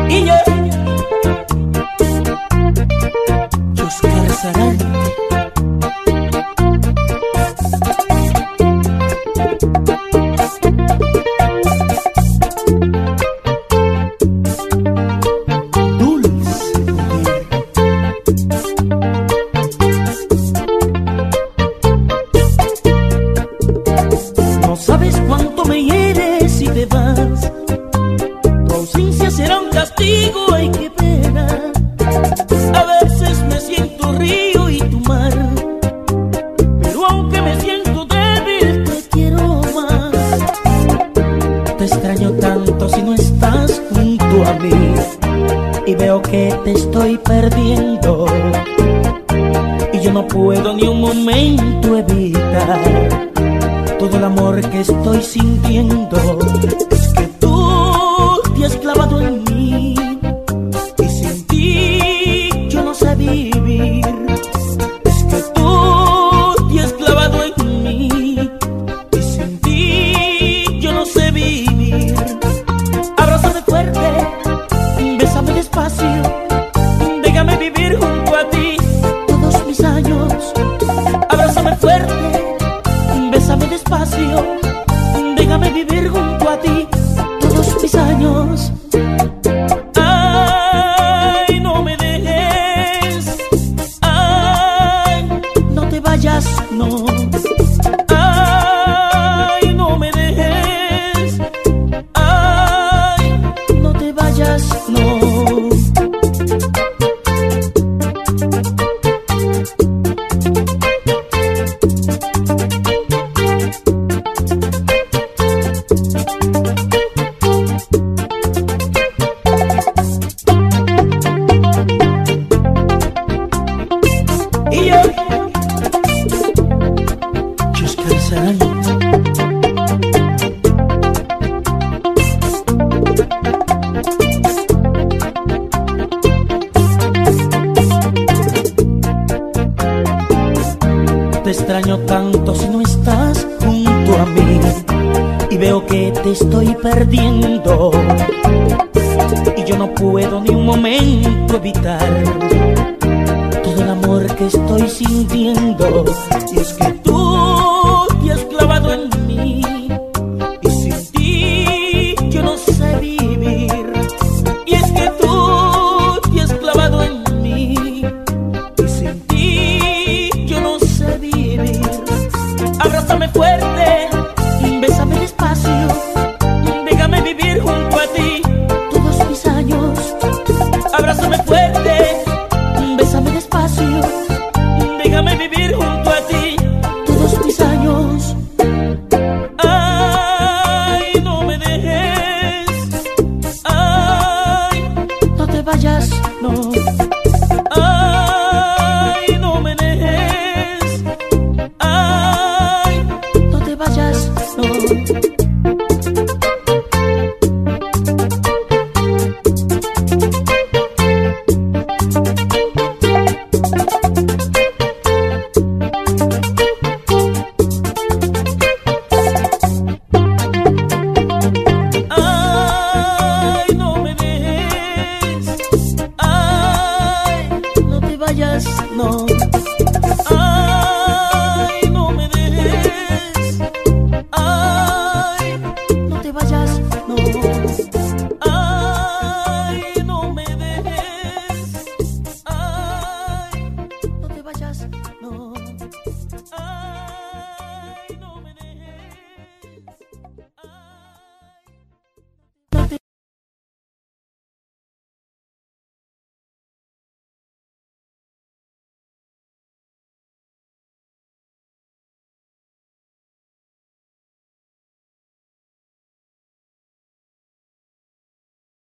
Y yo, Oscar Sarante. No sabes cuánto me hieres si te vas. Tu ausencia será un castigo, ay qué pena. A veces me siento río y tu mar, pero aunque me siento débil te quiero más. Te extraño tanto si no estás junto a mí, y veo que te estoy perdiendo, y yo no puedo ni un momento evitar todo el amor que estoy sintiendo. Es que tú te has clavado en mí, y sin ti yo no sé vivir. Es que tú te has clavado en mí, y sin ti yo no sé vivir. Abrázame fuerte, bésame despacio, déjame vivir junto a ti todos mis años. Abrázame fuerte, bésame despacio, déjame vivir junto a ti todos mis años. Ay, no me dejes, ay, no te vayas, no. Ay, no me dejes, ay, no te vayas, no. Y yo, Oscar Sarante. Te extraño tanto si no estás junto a mí, y veo que te estoy perdiendo, y yo no puedo ni un momento evitar todo el amor que estoy sintiendo. Y es que tú te has clavado en mí, y sin ti yo no sé vivir. Y es que tú te has clavado en mí, y sin ti yo no sé vivir. Abrázame fuerte, bésame despacio, déjame vivir junto a ti todos mis años. Abrázame fuerte, bésame despacio, déjame vivir junto a ti todos mis años. Ay, no me dejes, ay, no te vayas, no. Ay, no me dejes, ay, no te vayas, no. Ay, no me dejes, ay, no te vayas, no. Ay, no me dejes, ay, no te vayas, no. Ay, no me dejes, ay, no te vayas, no. Ay.